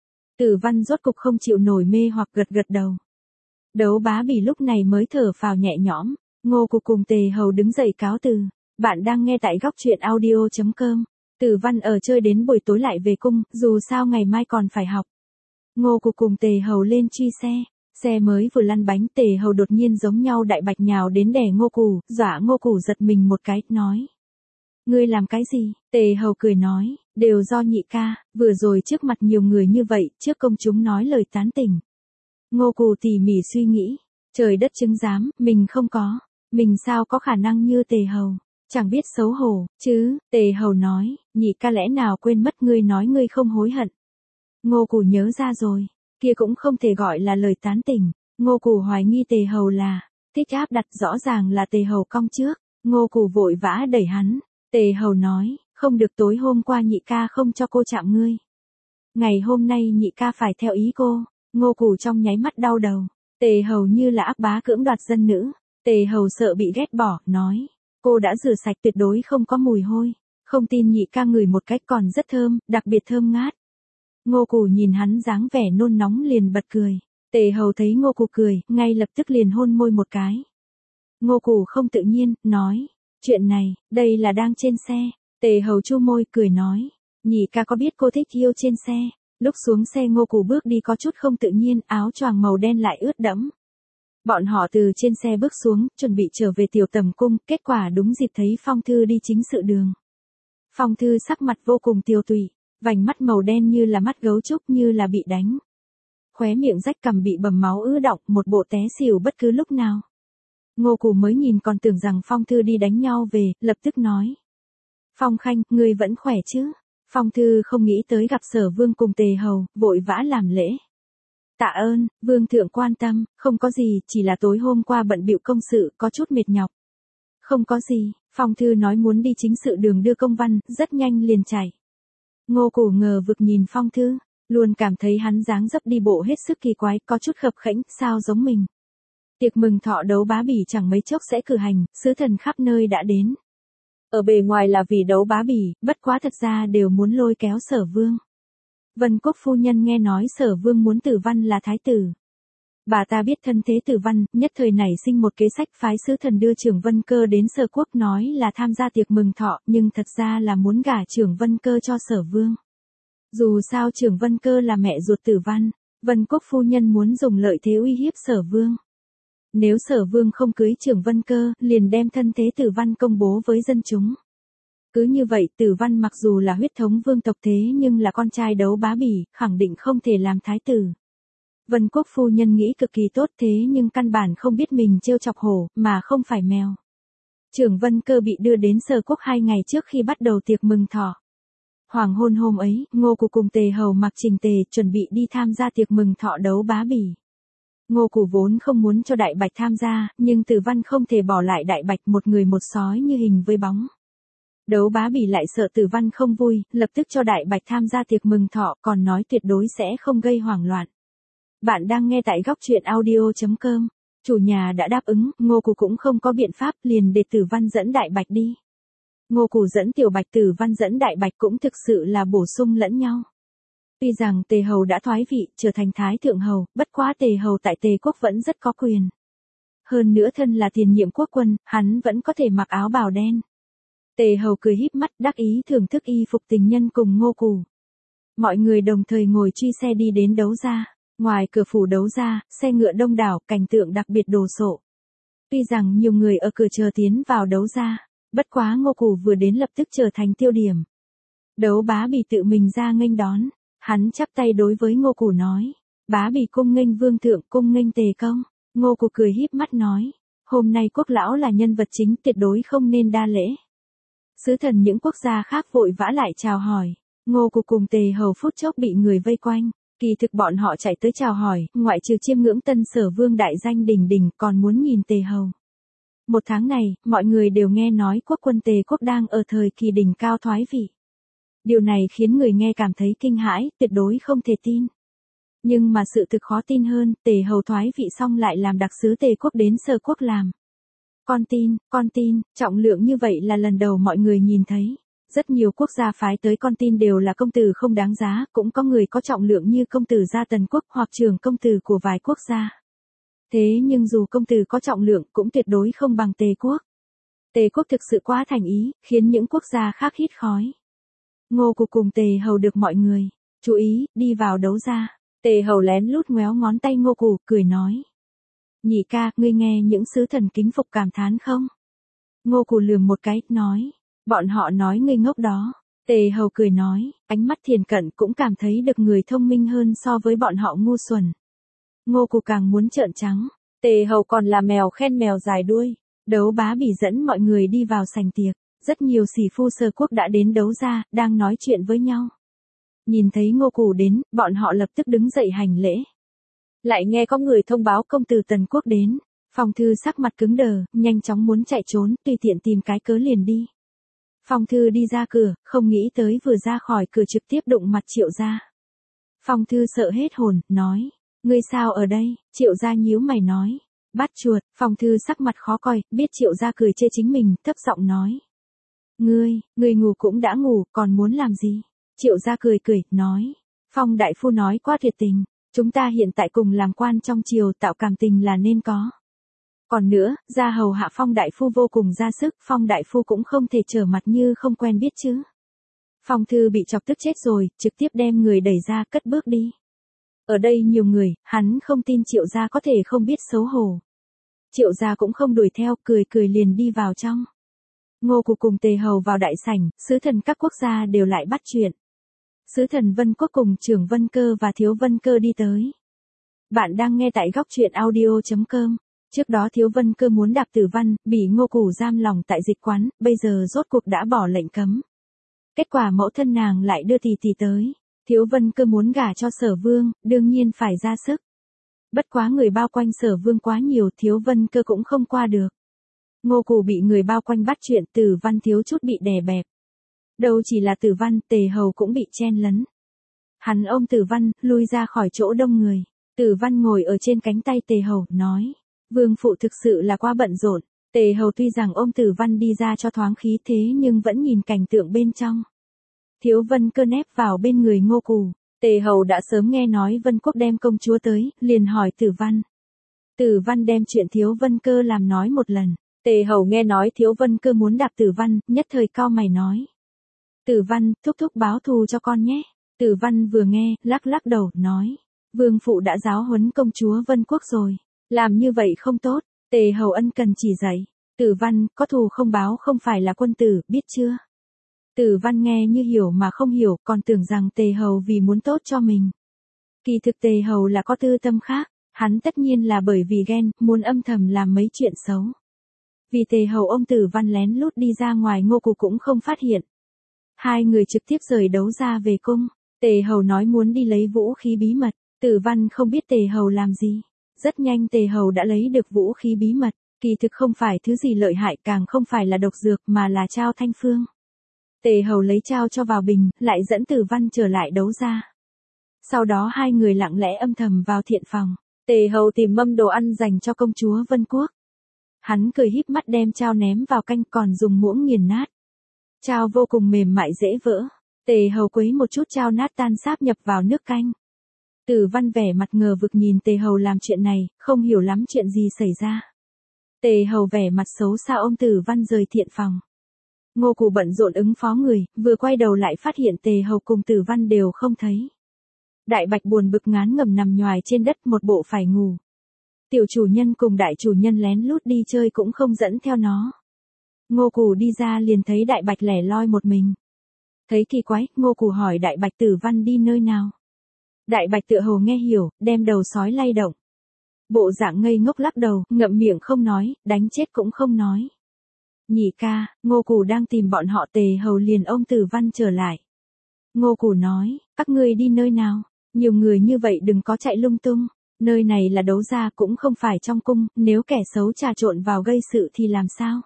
Tử Văn rốt cục không chịu nổi mê hoặc gật gật đầu. Đấu Bá Bỉ lúc này mới thở phào nhẹ nhõm. Ngô Cù cùng Tề Hầu đứng dậy cáo từ. Bạn đang nghe tại góc truyện audio chấm com. Tử Văn ở chơi đến buổi tối lại về cung, dù sao ngày mai còn phải học. Ngô Cù cùng Tề Hầu lên truy xe. Xe mới vừa lăn bánh, Tề Hầu đột nhiên giống nhau Đại Bạch nhào đến đè Ngô Cù, dọa Ngô Cù giật mình một cái, nói. Ngươi làm cái gì? Tề Hầu cười nói, đều do nhị ca, vừa rồi trước mặt nhiều người như vậy, trước công chúng nói lời tán tỉnh. Ngô Cù tỉ mỉ suy nghĩ, trời đất chứng giám, mình không có, mình sao có khả năng như Tề Hầu, chẳng biết xấu hổ, chứ, Tề Hầu nói, nhị ca lẽ nào quên mất ngươi nói ngươi không hối hận. Ngô Cù nhớ ra rồi, kia cũng không thể gọi là lời tán tỉnh, Ngô Cù hoài nghi Tề Hầu là, thích áp đặt, rõ ràng là Tề Hầu cong trước, Ngô Cù vội vã đẩy hắn. Tề Hầu nói, không được, tối hôm qua nhị ca không cho cô chạm ngươi. Ngày hôm nay nhị ca phải theo ý cô. Ngô Cù trong nháy mắt đau đầu. Tề Hầu như là ác bá cưỡng đoạt dân nữ. Tề Hầu sợ bị ghét bỏ, nói. Cô đã rửa sạch tuyệt đối không có mùi hôi. Không tin nhị ca ngửi một cách còn rất thơm, đặc biệt thơm ngát. Ngô Cù nhìn hắn dáng vẻ nôn nóng liền bật cười. Tề Hầu thấy Ngô Cù cười, ngay lập tức liền hôn môi một cái. Ngô Cù không tự nhiên, nói. Chuyện này, đây là đang trên xe. Tề Hầu chu môi, cười nói. Nhị ca có biết cô thích yêu trên xe. Lúc xuống xe Ngô Cù bước đi có chút không tự nhiên, áo choàng màu đen lại ướt đẫm. Bọn họ từ trên xe bước xuống, chuẩn bị trở về tiểu tầm cung, kết quả đúng dịp thấy Phong Thư đi chính sự đường. Phong Thư sắc mặt vô cùng tiêu tụy, vành mắt màu đen như là mắt gấu trúc, như là bị đánh. Khóe miệng rách cằm bị bầm máu ứ đọng, một bộ té xỉu bất cứ lúc nào. Ngô Cù mới nhìn còn tưởng rằng Phong Thư đi đánh nhau về, lập tức nói. Phong Khanh, ngươi vẫn khỏe chứ? Phong Thư không nghĩ tới gặp Sở Vương cùng Tề Hầu, vội vã làm lễ. Tạ ơn, Vương thượng quan tâm, không có gì, chỉ là tối hôm qua bận bịu công sự, có chút mệt nhọc. Không có gì, Phong Thư nói muốn đi chính sự đường đưa công văn, rất nhanh liền chạy. Ngô Cù ngờ vực nhìn Phong Thư, luôn cảm thấy hắn dáng dấp đi bộ hết sức kỳ quái, có chút khập khẽnh, sao giống mình. Tiệc mừng thọ đấu bá bỉ chẳng mấy chốc sẽ cử hành, sứ thần khắp nơi đã đến. Ở bề ngoài là vì đấu bá bỉ, bất quá thật ra đều muốn lôi kéo Sở Vương. Vân Quốc phu nhân nghe nói Sở Vương muốn Tử Văn là thái tử. Bà ta biết thân thế Tử Văn, nhất thời nảy sinh một kế sách phái sứ thần đưa Trưởng Vân Cơ đến Sở Quốc nói là tham gia tiệc mừng thọ, nhưng thật ra là muốn gả Trưởng Vân Cơ cho Sở Vương. Dù sao Trưởng Vân Cơ là mẹ ruột Tử Văn, Vân Quốc phu nhân muốn dùng lợi thế uy hiếp Sở Vương. Nếu Sở Vương không cưới Trưởng Vân Cơ, liền đem thân thế Tử Văn công bố với dân chúng. Cứ như vậy, Tử Văn mặc dù là huyết thống vương tộc thế nhưng là con trai đấu bá bỉ, khẳng định không thể làm thái tử. Vân Quốc phu nhân nghĩ cực kỳ tốt thế nhưng căn bản không biết mình trêu chọc hổ, mà không phải mèo. Trưởng Vân Cơ bị đưa đến Sở Quốc hai ngày trước khi bắt đầu tiệc mừng thọ. Hoàng hôn hôm ấy, Ngô Cù cùng Tề Hầu mặc chỉnh tề chuẩn bị đi tham gia tiệc mừng thọ đấu bá bỉ. Ngô Cù vốn không muốn cho Đại Bạch tham gia, nhưng Tử Văn không thể bỏ lại Đại Bạch một người một sói như hình với bóng. Đấu bá bỉ lại sợ Tử Văn không vui, lập tức cho Đại Bạch tham gia tiệc mừng thọ, còn nói tuyệt đối sẽ không gây hoảng loạn. Bạn đang nghe tại góc truyện audio chấm com. Chủ nhà đã đáp ứng, Ngô Cù cũng không có biện pháp, liền để Tử Văn dẫn Đại Bạch đi. Ngô Cù dẫn Tiểu Bạch, Tử Văn dẫn Đại Bạch cũng thực sự là bổ sung lẫn nhau. Tuy rằng Tề Hầu đã thoái vị, trở thành Thái Thượng Hầu, bất quá Tề Hầu tại Tề Quốc vẫn rất có quyền. Hơn nữa thân là tiền nhiệm quốc quân, hắn vẫn có thể mặc áo bào đen. Tề Hầu cười híp mắt đắc ý thưởng thức y phục tình nhân cùng Ngô Cù. Mọi người đồng thời ngồi truy xe đi đến đấu gia. Ngoài cửa phủ đấu gia, xe ngựa đông đảo, cảnh tượng đặc biệt đồ sộ. Tuy rằng nhiều người ở cửa chờ tiến vào đấu gia, bất quá Ngô Cù vừa đến lập tức trở thành tiêu điểm. Đấu bá bỉ tự mình ra nghênh đón, hắn chắp tay đối với Ngô Cù nói, bá bỉ cung nghênh vương thượng, cung nghênh Tề công. Ngô Cù cười híp mắt nói, hôm nay quốc lão là nhân vật chính, tuyệt đối không nên đa lễ. Sứ thần những quốc gia khác vội vã lại chào hỏi, Ngô Cù cùng Tề Hầu phút chốc bị người vây quanh. Kỳ thực bọn họ chạy tới chào hỏi, ngoại trừ chiêm ngưỡng tân Sở Vương đại danh đỉnh đỉnh, còn muốn nhìn Tề Hầu. Một tháng này, mọi người đều nghe nói quốc quân Tề Quốc đang ở thời kỳ đỉnh cao thoái vị. Điều này khiến người nghe cảm thấy kinh hãi, tuyệt đối không thể tin. Nhưng mà sự thực khó tin hơn, Tề Hầu thoái vị xong lại làm đặc sứ Tề Quốc đến Sở Quốc làm. Con tin, con tin, trọng lượng như vậy là lần đầu mọi người nhìn thấy. Rất nhiều quốc gia phái tới con tin đều là công tử không đáng giá, cũng có người có trọng lượng như công tử gia Tần Quốc hoặc trưởng công tử của vài quốc gia. Thế nhưng dù công tử có trọng lượng cũng tuyệt đối không bằng Tề Quốc. Tề Quốc thực sự quá thành ý, khiến những quốc gia khác hít khói. Ngô Cù cùng Tề Hầu được mọi người chú ý, đi vào đấu gia. Tề Hầu lén lút ngoéo ngón tay Ngô Cù, cười nói. Nhị ca, ngươi nghe những sứ thần kính phục cảm thán không? Ngô Cù lườm một cái, nói. Bọn họ nói ngươi ngốc đó. Tề Hầu cười nói, ánh mắt thiền cận cũng cảm thấy được người thông minh hơn so với bọn họ ngu xuẩn. Ngô Cù càng muốn trợn trắng. Tề Hầu còn là mèo khen mèo dài đuôi. Đấu bá bỉ dẫn mọi người đi vào sảnh tiệc. Rất nhiều sĩ phu Sở Quốc đã đến đấu gia, đang nói chuyện với nhau. Nhìn thấy Ngô Cù đến, bọn họ lập tức đứng dậy hành lễ. Lại nghe có người thông báo công tử Tần Quốc đến. Phong Thư sắc mặt cứng đờ, nhanh chóng muốn chạy trốn, tùy tiện tìm cái cớ liền đi. Phong Thư đi ra cửa, không nghĩ tới vừa ra khỏi cửa trực tiếp đụng mặt Triệu gia. Phong Thư sợ hết hồn, nói, ngươi sao ở đây, Triệu gia nhíu mày nói, bắt chuột. Phong Thư sắc mặt khó coi, biết Triệu gia cười chê chính mình, thấp giọng nói. Ngươi, ngươi ngủ cũng đã ngủ, còn muốn làm gì? Triệu gia cười cười, nói, Phong đại phu nói quá tuyệt tình, chúng ta hiện tại cùng làm quan trong triều tạo cảm tình là nên có. Còn nữa, gia hầu hạ Phong đại phu vô cùng ra sức, Phong đại phu cũng không thể trở mặt như không quen biết chứ. Phong Thư bị chọc tức chết rồi, trực tiếp đem người đẩy ra cất bước đi. Ở đây nhiều người, hắn không tin Triệu gia có thể không biết xấu hổ. Triệu gia cũng không đuổi theo, cười cười liền đi vào trong. Ngô Cục cùng Tề Hầu vào đại sảnh, sứ thần các quốc gia đều lại bắt chuyện. Sứ thần Vân Quốc cùng trưởng Vân Cơ và Thiếu Vân Cơ đi tới. Bạn đang nghe tại góc truyện audio chấm com. Trước đó Thiếu Vân Cơ muốn đạp Tử Văn, bị Ngô Củ giam lòng tại dịch quán, bây giờ rốt cuộc đã bỏ lệnh cấm. Kết quả mẫu thân nàng lại đưa tỷ tỷ tới. Thiếu Vân Cơ muốn gả cho Sở Vương, đương nhiên phải ra sức. Bất quá người bao quanh Sở Vương quá nhiều, Thiếu Vân Cơ cũng không qua được. Ngô Củ bị người bao quanh bắt chuyện, Tử Văn thiếu chút bị đè bẹp. Đâu chỉ là Tử Văn, Tề Hầu cũng bị chen lấn. Hắn ôm Tử Văn, lui ra khỏi chỗ đông người. Tử Văn ngồi ở trên cánh tay Tề Hầu, nói, Vương phụ thực sự là quá bận rộn. Tề Hầu tuy rằng ôm Tử Văn đi ra cho thoáng khí thế nhưng vẫn nhìn cảnh tượng bên trong. Thiếu Vân Cơ nép vào bên người Ngô Củ. Tề Hầu đã sớm nghe nói Vân Quốc đem công chúa tới, liền hỏi Tử Văn. Tử Văn đem chuyện Thiếu Vân Cơ làm nói một lần. Tề Hầu nghe nói Thiếu Vân Cơ muốn đạp Tử Văn, nhất thời cau mày nói. Tử Văn, thúc thúc báo thù cho con nhé. Tử Văn vừa nghe, lắc lắc đầu, nói. Vương phụ đã giáo huấn công chúa Vân Quốc rồi. Làm như vậy không tốt. Tề Hầu ân cần chỉ dạy. Tử Văn, có thù không báo không phải là quân tử, biết chưa? Tử Văn nghe như hiểu mà không hiểu, còn tưởng rằng Tề Hầu vì muốn tốt cho mình. Kỳ thực Tề Hầu là có tư tâm khác, hắn tất nhiên là bởi vì ghen, muốn âm thầm làm mấy chuyện xấu. Vì Tề Hầu ông Tử Văn lén lút đi ra ngoài, Ngô Cục cũng không phát hiện. Hai người trực tiếp rời đấu ra về cung. Tề Hầu nói muốn đi lấy vũ khí bí mật. Tử Văn không biết Tề Hầu làm gì. Rất nhanh Tề Hầu đã lấy được vũ khí bí mật. Kỳ thực không phải thứ gì lợi hại, càng không phải là độc dược mà là Trao Thanh Phương. Tề Hầu lấy trao cho vào bình, lại dẫn Tử Văn trở lại đấu ra. Sau đó hai người lặng lẽ âm thầm vào thiện phòng. Tề Hầu tìm mâm đồ ăn dành cho công chúa Vân Quốc. Hắn cười híp mắt đem trao ném vào canh, còn dùng muỗng nghiền nát. Trao vô cùng mềm mại dễ vỡ. Tề Hầu quấy một chút trao nát tan sáp nhập vào nước canh. Tử Văn vẻ mặt ngờ vực nhìn Tề Hầu làm chuyện này, không hiểu lắm chuyện gì xảy ra. Tề Hầu vẻ mặt xấu xa ôm Tử Văn rời thiện phòng. Ngô Củ bận rộn ứng phó người, vừa quay đầu lại phát hiện Tề Hầu cùng Tử Văn đều không thấy. Đại Bạch buồn bực ngán ngẩm nằm nhoài trên đất, một bộ phải ngủ. Tiểu chủ nhân cùng đại chủ nhân lén lút đi chơi cũng không dẫn theo nó. Ngô Củ đi ra liền thấy Đại Bạch lẻ loi một mình. Thấy kỳ quái, Ngô Củ hỏi Đại Bạch Tử Văn đi nơi nào. Đại Bạch tựa hồ nghe hiểu, đem đầu sói lay động. Bộ dạng ngây ngốc lắc đầu, ngậm miệng không nói, đánh chết cũng không nói. Nhị ca, Ngô Củ đang tìm bọn họ. Tề Hầu liền ôm Tử Văn trở lại. Ngô Củ nói, các ngươi đi nơi nào? Nhiều người như vậy đừng có chạy lung tung. Nơi này là đấu gia, cũng không phải trong cung, nếu kẻ xấu trà trộn vào gây sự thì làm sao?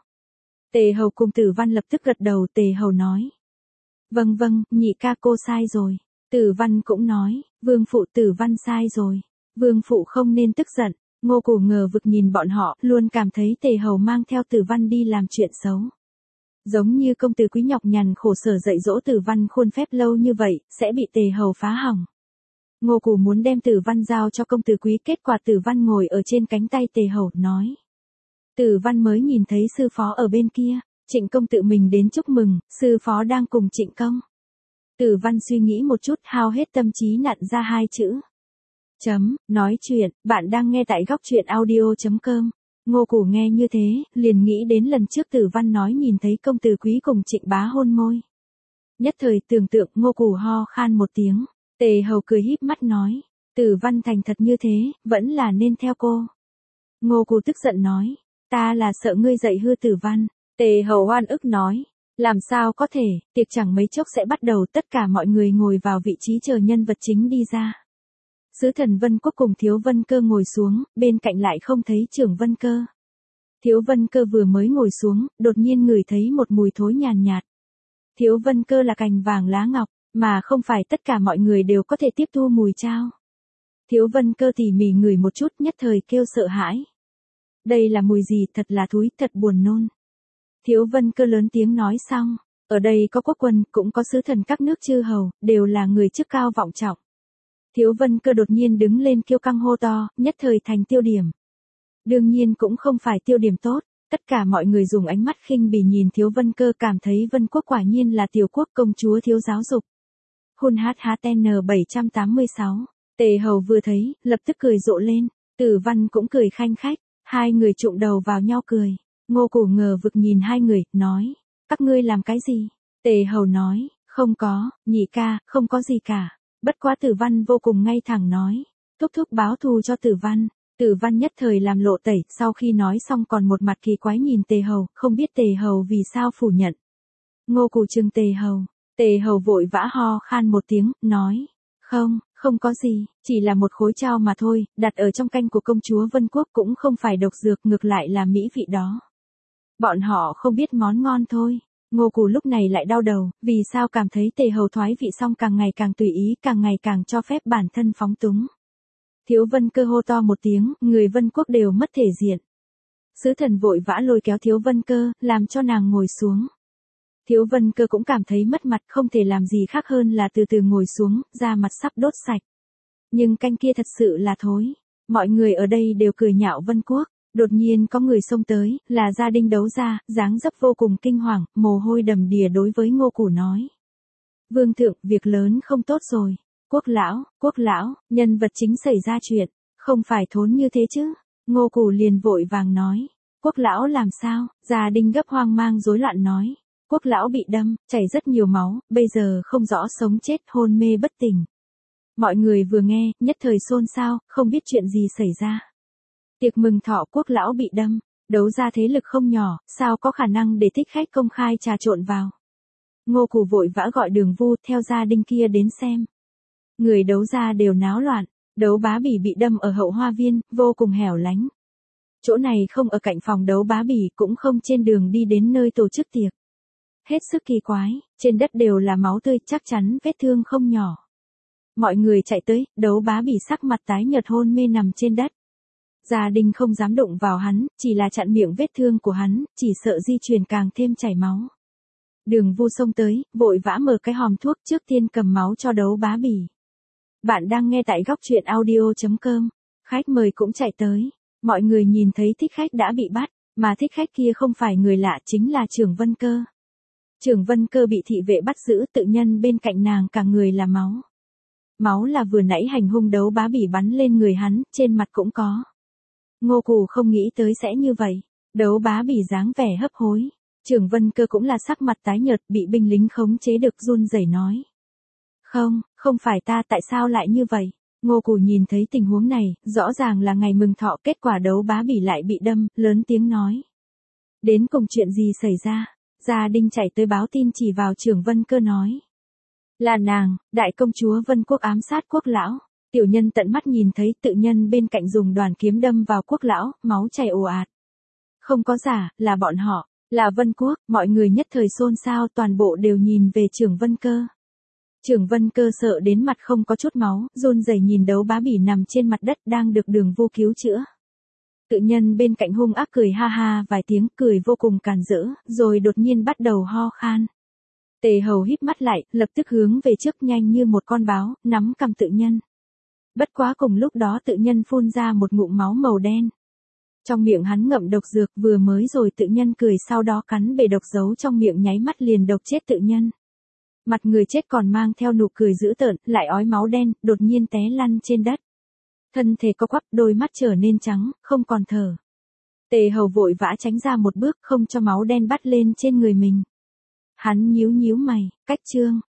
Tề Hầu cùng Tử Văn lập tức gật đầu. Tề Hầu nói. Vâng vâng, nhị ca cô sai rồi. Tử Văn cũng nói, Vương phụ Tử Văn sai rồi. Vương phụ không nên tức giận. Ngô Củ ngờ vực nhìn bọn họ, luôn cảm thấy Tề Hầu mang theo Tử Văn đi làm chuyện xấu. Giống như công tử quý nhọc nhằn khổ sở dạy dỗ Tử Văn khuôn phép lâu như vậy, sẽ bị Tề Hầu phá hỏng. Ngô Củ muốn đem Tử Văn giao cho công tử quý, kết quả Tử Văn ngồi ở trên cánh tay Tề Hầu, nói. Tử Văn mới nhìn thấy sư phó ở bên kia, Trịnh công tự mình đến chúc mừng, sư phó đang cùng Trịnh công. Tử Văn suy nghĩ một chút, hao hết tâm trí nặn ra hai chữ. Chấm, nói chuyện, bạn đang nghe tại góc truyện audio chấm com. Ngô Củ nghe như thế, liền nghĩ đến lần trước Tử Văn nói nhìn thấy công tử quý cùng Trịnh bá hôn môi. Nhất thời tưởng tượng, Ngô Củ ho khan một tiếng. Tề Hầu cười híp mắt nói, Tử Văn thành thật như thế, vẫn là nên theo cô. Ngô Củ tức giận nói, ta là sợ ngươi dạy hư Tử Văn. Tề Hầu oan ức nói, làm sao có thể, tiệc chẳng mấy chốc sẽ bắt đầu, tất cả mọi người ngồi vào vị trí chờ nhân vật chính đi ra. Sứ thần Vân Quốc cùng Thiếu Vân Cơ ngồi xuống, bên cạnh lại không thấy trưởng Vân Cơ. Thiếu Vân Cơ vừa mới ngồi xuống, đột nhiên ngửi thấy một mùi thối nhàn nhạt. Thiếu Vân Cơ là cành vàng lá ngọc, Mà không phải tất cả mọi người đều có thể tiếp thu mùi trao. Thiếu Vân Cơ tỉ mỉ ngửi một chút nhất thời kêu sợ hãi. Đây là mùi gì, thật là thúi, thật buồn nôn. Thiếu Vân Cơ lớn tiếng nói xong, ở đây có quốc quân, cũng có sứ thần các nước chư hầu, đều là người chức cao vọng trọng. Thiếu Vân Cơ đột nhiên đứng lên kiêu căng hô to, nhất thời thành tiêu điểm. Đương nhiên cũng không phải tiêu điểm tốt, tất cả mọi người dùng ánh mắt khinh bỉ nhìn Thiếu Vân Cơ, cảm thấy Vân Quốc quả nhiên là tiểu quốc công chúa thiếu giáo dục. Hun hát hát en bảy tám sáu, Tề Hầu vừa thấy, lập tức cười rộ lên, Tử Văn cũng cười khanh khách, hai người trụng đầu vào nhau cười. Ngô Củ ngờ vực nhìn hai người, nói, các ngươi làm cái gì? Tề Hầu nói, không có, nhị ca, không có gì cả. Bất quá Tử Văn vô cùng ngay thẳng nói, thúc thúc báo thù cho Tử Văn. Tử Văn nhất thời làm lộ tẩy, sau khi nói xong còn một mặt kỳ quái nhìn Tề Hầu, không biết Tề Hầu vì sao phủ nhận. Ngô Củ trừng Tề Hầu, Tề Hầu vội vã ho khan một tiếng, nói, không, không có gì, chỉ là một khối trao mà thôi, đặt ở trong canh của công chúa Vân Quốc cũng không phải độc dược, ngược lại là mỹ vị đó. Bọn họ không biết món ngon thôi. Ngô Củ lúc này lại đau đầu, vì sao cảm thấy Tề Hầu thoái vị xong càng ngày càng tùy ý, càng ngày càng cho phép bản thân phóng túng. Thiếu Vân Cơ hô to một tiếng, người Vân Quốc đều mất thể diện. Sứ thần vội vã lôi kéo Thiếu Vân Cơ, làm cho nàng ngồi xuống. Thiếu Vân Cơ cũng cảm thấy mất mặt, không thể làm gì khác hơn là từ từ ngồi xuống, da mặt sắp đốt sạch. Nhưng canh kia thật sự là thối. Mọi người ở đây đều cười nhạo Vân Quốc. Đột nhiên có người xông tới, là Gia Đinh Đấu Gia, dáng dấp vô cùng kinh hoàng, mồ hôi đầm đìa đối với Ngô Củ nói. Vương thượng, việc lớn không tốt rồi. Quốc lão, quốc lão, nhân vật chính xảy ra chuyện, không phải thốn như thế chứ. Ngô Củ liền vội vàng nói. Quốc lão làm sao? Gia Đinh gấp hoang mang rối loạn nói. Quốc lão bị đâm, chảy rất nhiều máu, bây giờ không rõ sống chết, hôn mê bất tỉnh. Mọi người vừa nghe, nhất thời xôn xao, không biết chuyện gì xảy ra. Tiệc mừng thọ quốc lão bị đâm, Đấu Gia thế lực không nhỏ, sao có khả năng để thích khách công khai trà trộn vào. Ngô Củ vội vã gọi Đường Vu theo Gia Đinh kia đến xem. Người Đấu Gia đều náo loạn, Đấu Bá Bỉ bị đâm ở hậu hoa viên, vô cùng hẻo lánh. Chỗ này không ở cạnh phòng Đấu Bá Bỉ, cũng không trên đường đi đến nơi tổ chức tiệc. Hết sức kỳ quái, trên đất đều là máu tươi, chắc chắn vết thương không nhỏ. Mọi người chạy tới, Đấu Bá Bỉ sắc mặt tái nhợt hôn mê nằm trên đất. Gia Đình không dám đụng vào hắn, chỉ là chặn miệng vết thương của hắn, chỉ sợ di truyền càng thêm chảy máu. Đường Vu xông tới, vội vã mở cái hòm thuốc, trước tiên cầm máu cho Đấu Bá Bỉ. Bạn đang nghe tại góc truyện audio chấm com. Khách mời cũng chạy tới. Mọi người nhìn thấy thích khách đã bị bắt, mà thích khách kia không phải người lạ, chính là Trưởng Vân Cơ. Trưởng Vân Cơ bị thị vệ bắt giữ, tự nhân bên cạnh nàng cả người là máu. Máu là vừa nãy hành hung Đấu Bá Bỉ bắn lên người hắn, trên mặt cũng có. Ngô Củ không nghĩ tới sẽ như vậy. Đấu Bá Bỉ dáng vẻ hấp hối. Trưởng Vân Cơ cũng là sắc mặt tái nhợt, bị binh lính khống chế được run rẩy nói. Không, không phải ta, tại sao lại như vậy? Ngô Củ nhìn thấy tình huống này, rõ ràng là ngày mừng thọ, kết quả Đấu Bá Bỉ lại bị đâm, lớn tiếng nói. Đến cùng chuyện gì xảy ra? Gia Đinh chạy tới báo tin chỉ vào Trưởng Vân Cơ nói. Là nàng, đại công chúa Vân Quốc ám sát quốc lão. Tiểu nhân tận mắt nhìn thấy tự nhân bên cạnh dùng đoàn kiếm đâm vào quốc lão, máu chảy ồ ạt. Không có giả, là bọn họ, là Vân Quốc, mọi người nhất thời xôn xao, toàn bộ đều nhìn về Trưởng Vân Cơ. Trưởng Vân Cơ sợ đến mặt không có chút máu, run rẩy nhìn Đấu Bá Bỉ nằm trên mặt đất đang được Đường Vu cứu chữa. Tự nhân bên cạnh hung ác cười ha ha vài tiếng, cười vô cùng càn rỡ, rồi đột nhiên bắt đầu ho khan. Tề Hầu híp mắt lại, lập tức hướng về trước nhanh như một con báo, nắm cầm tự nhân. Bất quá cùng lúc đó tự nhân phun ra một ngụm máu màu đen. Trong miệng hắn ngậm độc dược, vừa mới rồi tự nhân cười, sau đó cắn bể độc giấu trong miệng, nháy mắt liền độc chết tự nhân. Mặt người chết còn mang theo nụ cười dữ tợn, lại ói máu đen, đột nhiên té lăn trên đất. Thân thể co quắp, đôi mắt trở nên trắng, không còn thở. Tề Hầu vội vã tránh ra một bước, không cho máu đen bắt lên trên người mình. Hắn nhíu nhíu mày, cách trương,